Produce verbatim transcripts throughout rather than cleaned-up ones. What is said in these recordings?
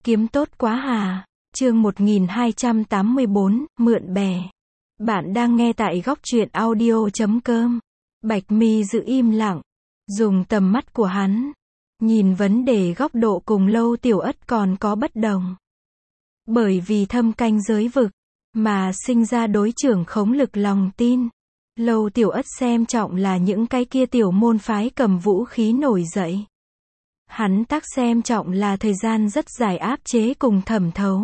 Kiếm tốt quá hà. Chương một nghìn hai trăm tám mươi bốn, mượn bè. Bạn đang nghe tại góc truyện audio chấm com. Bạch Mi giữ im lặng, dùng tầm mắt của hắn, nhìn vấn đề góc độ cùng Lâu Tiểu Ất còn có bất đồng. Bởi vì thâm canh giới vực, mà sinh ra đối trưởng khống lực lòng tin. Lâu Tiểu Ất xem trọng là những cái kia tiểu môn phái cầm vũ khí nổi dậy. Hắn tác xem trọng là thời gian rất dài áp chế cùng thẩm thấu.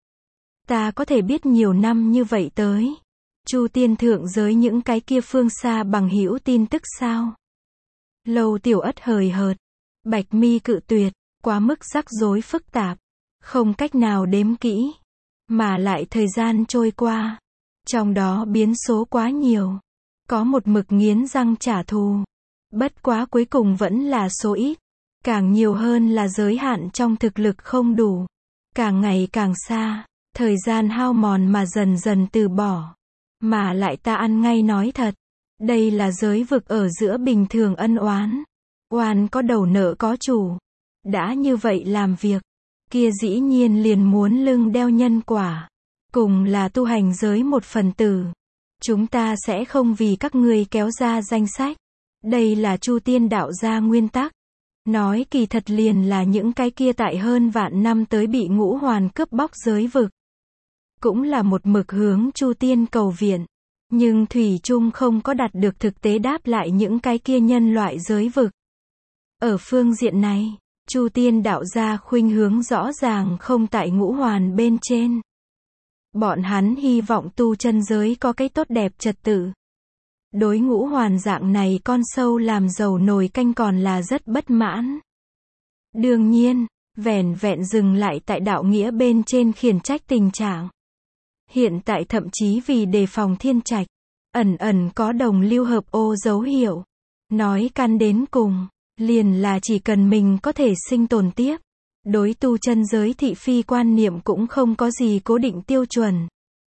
Ta có thể biết nhiều năm như vậy tới Chu Tiên thượng giới những cái kia phương xa bằng hữu tin tức sao? Lâu Tiểu Ất hời hợt. Bạch Mi cự tuyệt, quá mức rắc rối phức tạp, không cách nào đếm kỹ, mà lại thời gian trôi qua, trong đó biến số quá nhiều, có một mực nghiến răng trả thù, bất quá cuối cùng vẫn là số ít, càng nhiều hơn là giới hạn trong thực lực không đủ, càng ngày càng xa, thời gian hao mòn mà dần dần từ bỏ, mà lại ta ăn ngay nói thật, đây là giới vực ở giữa bình thường ân oán, oan có đầu nợ có chủ, đã như vậy làm việc, kia dĩ nhiên liền muốn lưng đeo nhân quả, cùng là tu hành giới một phần tử, chúng ta sẽ không vì các ngươi kéo ra danh sách, đây là Chu Tiên đạo gia nguyên tắc. Nói kỳ thật liền là những cái kia tại hơn vạn năm tới bị ngũ hoàn cướp bóc giới vực. Cũng là một mực hướng Chu Tiên cầu viện. Nhưng Thủy Trung không có đạt được thực tế đáp lại những cái kia nhân loại giới vực. Ở phương diện này, Chu Tiên đạo gia khuynh hướng rõ ràng không tại ngũ hoàn bên trên. Bọn hắn hy vọng tu chân giới có cái tốt đẹp trật tự. Đối ngũ hoàn dạng này con sâu làm dầu nồi canh còn là rất bất mãn. Đương nhiên, vẻn vẹn dừng lại tại đạo nghĩa bên trên khiển trách tình trạng. Hiện tại thậm chí vì đề phòng thiên trạch, ẩn ẩn có đồng lưu hợp ô dấu hiệu. Nói căn đến cùng, liền là chỉ cần mình có thể sinh tồn tiếp. Đối tu chân giới thị phi quan niệm cũng không có gì cố định tiêu chuẩn.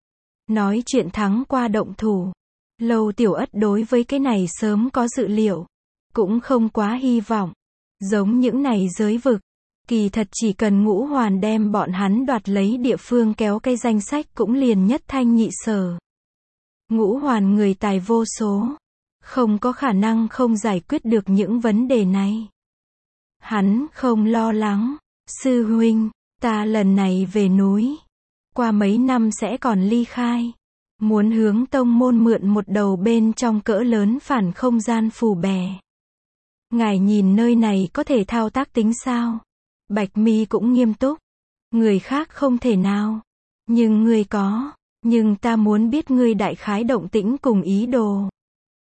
Nói chuyện thắng qua động thủ. Lâu Tiểu Ất đối với cái này sớm có dự liệu, cũng không quá hy vọng. Giống những này giới vực, kỳ thật chỉ cần ngũ hoàn đem bọn hắn đoạt lấy địa phương kéo cái danh sách cũng liền nhất thanh nhị sở. Ngũ hoàn người tài vô số, không có khả năng không giải quyết được những vấn đề này. Hắn không lo lắng, sư huynh, ta lần này về núi, qua mấy năm sẽ còn ly khai. Muốn hướng tông môn mượn một đầu bên trong cỡ lớn phản không gian phù bè. Ngài nhìn nơi này có thể thao tác tính sao? Bạch Mi cũng nghiêm túc. Người khác không thể nào. Nhưng ngươi có. Nhưng ta muốn biết ngươi đại khái động tĩnh cùng ý đồ.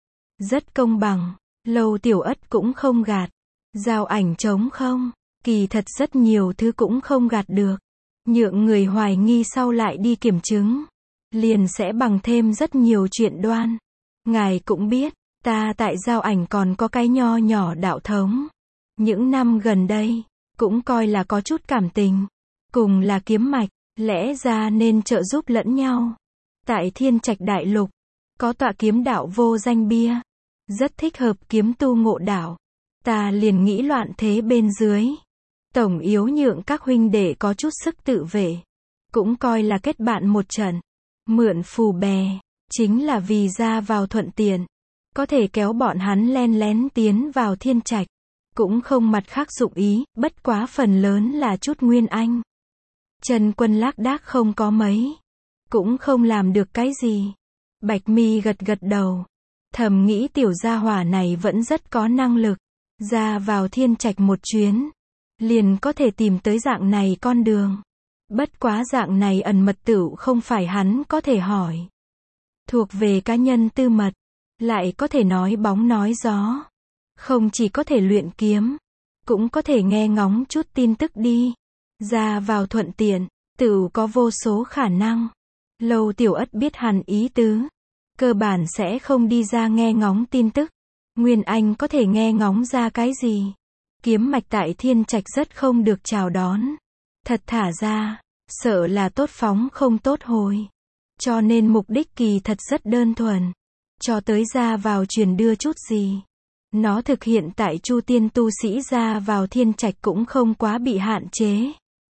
Rất công bằng. Lâu Tiểu Ất cũng không gạt. Giao ảnh trống không. Kỳ thật rất nhiều thứ cũng không gạt được. Nhượng người hoài nghi sau lại đi kiểm chứng. Liền sẽ bằng thêm rất nhiều chuyện đoan. Ngài cũng biết, ta tại giao ảnh còn có cái nho nhỏ đạo thống. Những năm gần đây, cũng coi là có chút cảm tình. Cùng là kiếm mạch, lẽ ra nên trợ giúp lẫn nhau. Tại Thiên Trạch Đại Lục, có tọa kiếm đạo vô danh bia. Rất thích hợp kiếm tu ngộ đạo. Ta liền nghĩ loạn thế bên dưới. Tổng yếu nhượng các huynh đệ có chút sức tự vệ. Cũng coi là kết bạn một trận. Mượn phù bè, chính là vì ra vào thuận tiện, có thể kéo bọn hắn len lén tiến vào thiên trạch, cũng không mặt khác dụng ý, bất quá phần lớn là chút nguyên anh. Trần Quân lác đác không có mấy, cũng không làm được cái gì. Bạch Mi gật gật đầu, thầm nghĩ tiểu gia hỏa này vẫn rất có năng lực, ra vào thiên trạch một chuyến, liền có thể tìm tới dạng này con đường. Bất quá dạng này ẩn mật tửu không phải hắn có thể hỏi. Thuộc về cá nhân tư mật, lại có thể nói bóng nói gió. Không chỉ có thể luyện kiếm, cũng có thể nghe ngóng chút tin tức đi. Ra vào thuận tiện, tửu có vô số khả năng. Lâu Tiểu Ất biết hắn ý tứ. Cơ bản sẽ không đi ra nghe ngóng tin tức. Nguyên Anh có thể nghe ngóng ra cái gì? Kiếm mạch tại thiên trạch rất không được chào đón. Thật thả ra, sợ là tốt phóng không tốt hồi. Cho nên mục đích kỳ thật rất đơn thuần. Cho tới ra vào truyền đưa chút gì. Nó thực hiện tại Chu Tiên tu sĩ ra vào thiên trạch cũng không quá bị hạn chế.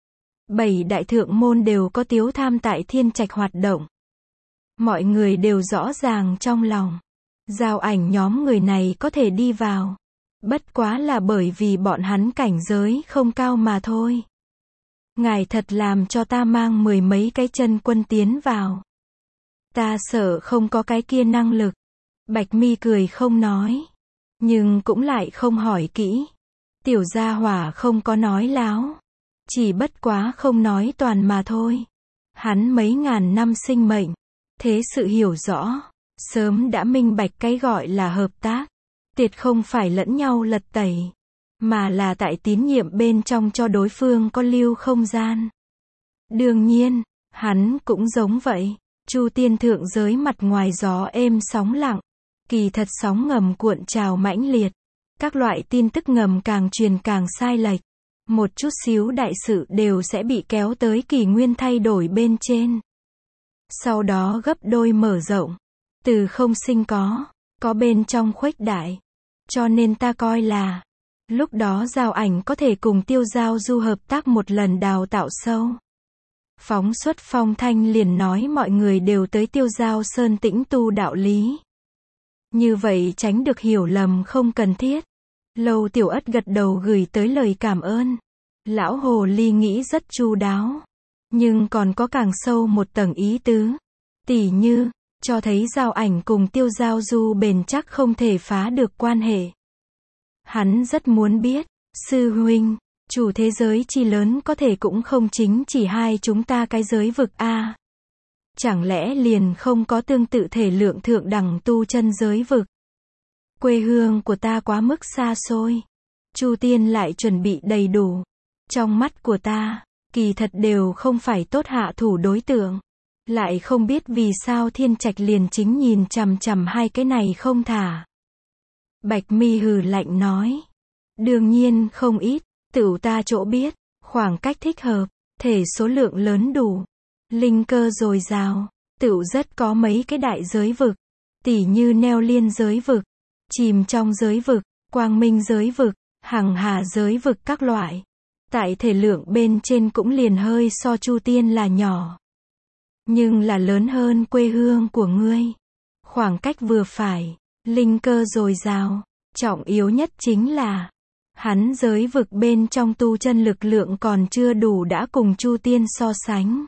Bảy đại thượng môn đều có tiếu tham tại thiên trạch hoạt động. Mọi người đều rõ ràng trong lòng. Giao Ảnh nhóm người này có thể đi vào. Bất quá là bởi vì bọn hắn cảnh giới không cao mà thôi. Ngài thật làm cho ta mang mười mấy cái chân quân tiến vào. Ta sợ không có cái kia năng lực. Bạch Mi cười không nói. Nhưng cũng lại không hỏi kỹ. Tiểu gia hỏa không có nói láo. Chỉ bất quá không nói toàn mà thôi. Hắn mấy ngàn năm sinh mệnh. Thế sự hiểu rõ. Sớm đã minh bạch cái gọi là hợp tác. Tiệt không phải lẫn nhau lật tẩy. Mà là tại tín nhiệm bên trong cho đối phương có lưu không gian. Đương nhiên, hắn cũng giống vậy. Chu tiên thượng giới mặt ngoài gió êm sóng lặng. Kỳ thật sóng ngầm cuộn trào mãnh liệt. Các loại tin tức ngầm càng truyền càng sai lệch. Một chút xíu đại sự đều sẽ bị kéo tới kỷ nguyên thay đổi bên trên. Sau đó gấp đôi mở rộng. Từ không sinh có, có bên trong khuếch đại. Cho nên ta coi là, lúc đó Giao Ảnh có thể cùng Tiêu Giao Du hợp tác một lần đào tạo sâu. Phóng xuất phong thanh liền nói mọi người đều tới Tiêu Giao Sơn tĩnh tu đạo lý. Như vậy tránh được hiểu lầm không cần thiết. Lâu Tiểu Ất gật đầu gửi tới lời cảm ơn. Lão hồ ly nghĩ rất chu đáo. Nhưng còn có càng sâu một tầng ý tứ. Tỉ như, cho thấy Giao Ảnh cùng Tiêu Giao Du bền chắc không thể phá được quan hệ. Hắn rất muốn biết, sư huynh, chủ thế giới chi lớn có thể cũng không chính chỉ hai chúng ta cái giới vực a. Chẳng lẽ liền không có tương tự thể lượng thượng đẳng tu chân giới vực? Quê hương của ta quá mức xa xôi. Chu tiên lại chuẩn bị đầy đủ. Trong mắt của ta, kỳ thật đều không phải tốt hạ thủ đối tượng. Lại không biết vì sao thiên trạch liền chính nhìn chằm chằm hai cái này không thả. Bạch Mi hừ lạnh nói. Đương nhiên không ít, tửu ta chỗ biết, khoảng cách thích hợp, thể số lượng lớn đủ, linh cơ dồi dào, tửu rất có mấy cái đại giới vực, tỉ như neo liên giới vực, chìm trong giới vực, quang minh giới vực, hằng hà giới vực các loại. Tại thể lượng bên trên cũng liền hơi so Chu tiên là nhỏ. Nhưng là lớn hơn quê hương của ngươi. Khoảng cách vừa phải, linh cơ dồi dào, trọng yếu nhất chính là hắn giới vực bên trong tu chân lực lượng còn chưa đủ đã cùng Chu tiên so sánh.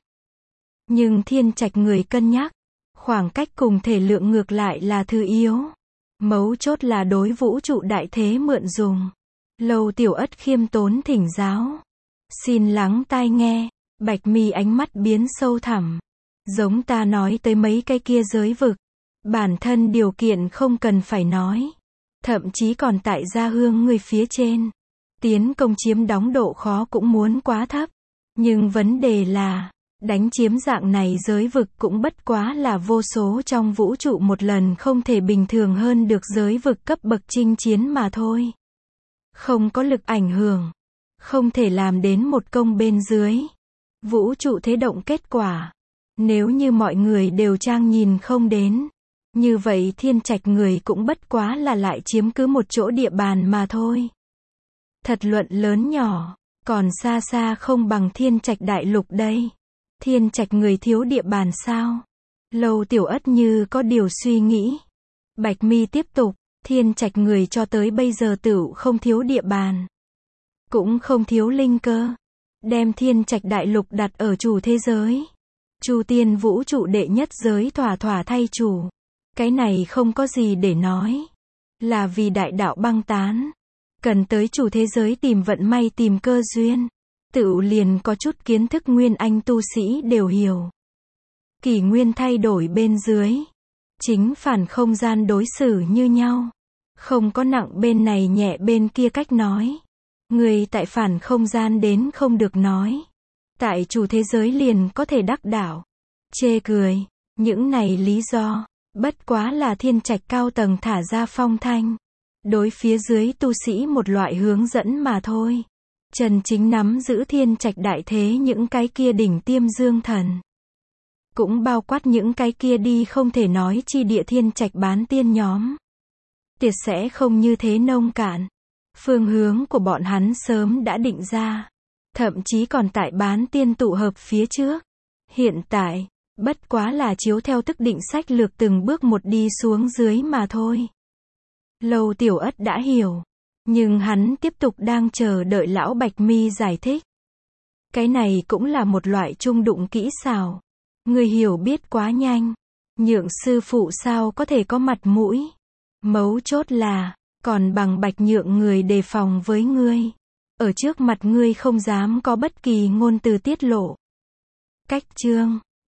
Nhưng thiên trạch người cân nhắc, khoảng cách cùng thể lượng ngược lại là thứ yếu. Mấu chốt là đối vũ trụ đại thế mượn dùng. Lâu Tiểu Ất khiêm tốn thỉnh giáo. Xin lắng tai nghe. Bạch Mi ánh mắt biến sâu thẳm. Giống ta nói tới mấy cái kia giới vực. Bản thân điều kiện không cần phải nói. Thậm chí còn tại gia hương người phía trên. Tiến công chiếm đóng độ khó cũng muốn quá thấp. Nhưng vấn đề là, đánh chiếm dạng này giới vực cũng bất quá là vô số trong vũ trụ một lần không thể bình thường hơn được giới vực cấp bậc chinh chiến mà thôi. Không có lực ảnh hưởng. Không thể làm đến một công bên dưới. Vũ trụ thế động kết quả. Nếu như mọi người đều trang nhìn không đến. Như vậy thiên trạch người cũng bất quá là lại chiếm cứ một chỗ địa bàn mà thôi. Thật luận lớn nhỏ, còn xa xa không bằng thiên trạch đại lục đây. Thiên trạch người thiếu địa bàn sao? Lâu Tiểu Ất như có điều suy nghĩ. Bạch Mi tiếp tục, thiên trạch người cho tới bây giờ tửu không thiếu địa bàn. Cũng không thiếu linh cơ. Đem thiên trạch đại lục đặt ở chủ thế giới. Chu tiên vũ trụ đệ nhất giới thỏa thỏa thay chủ. Cái này không có gì để nói. Là vì đại đạo băng tán. Cần tới chủ thế giới tìm vận may tìm cơ duyên. Tựu liền có chút kiến thức nguyên anh tu sĩ đều hiểu. Kỷ nguyên thay đổi bên dưới. Chính phản không gian đối xử như nhau. Không có nặng bên này nhẹ bên kia cách nói. Người tại phản không gian đến không được nói. Tại chủ thế giới liền có thể đắc đạo. Chê cười. Những này lý do. Bất quá là thiên trạch cao tầng thả ra phong thanh. Đối phía dưới tu sĩ một loại hướng dẫn mà thôi. Trần chính nắm giữ thiên trạch đại thế những cái kia đỉnh tiêm dương thần. Cũng bao quát những cái kia đi không thể nói chi địa thiên trạch bán tiên nhóm. Tiệt sẽ không như thế nông cạn. Phương hướng của bọn hắn sớm đã định ra. Thậm chí còn tại bán tiên tụ hợp phía trước. Hiện tại, bất quá là chiếu theo thức định sách lược từng bước một đi xuống dưới mà thôi. Lâu Tiểu Ất đã hiểu. Nhưng hắn tiếp tục đang chờ đợi lão Bạch Mi giải thích. Cái này cũng là một loại trung đụng kỹ xảo. Người hiểu biết quá nhanh. Nhượng sư phụ sao có thể có mặt mũi. Mấu chốt là, còn bằng Bạch Nhượng người đề phòng với ngươi. Ở trước mặt ngươi không dám có bất kỳ ngôn từ tiết lộ. Cách chương